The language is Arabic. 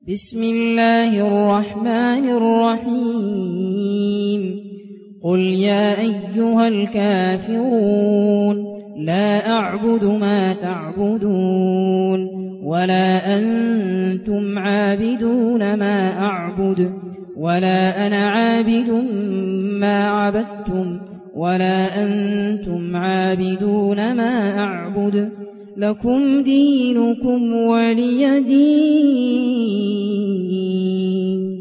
بسم الله الرحمن الرحيم قل يا أيها الكافرون لا أعبد ما تعبدون ولا أنتم عابدون ما أعبد ولا أنا عابد ما عبدتم ولا أنتم عابدون ما أعبد لكم دينكم ولي دين.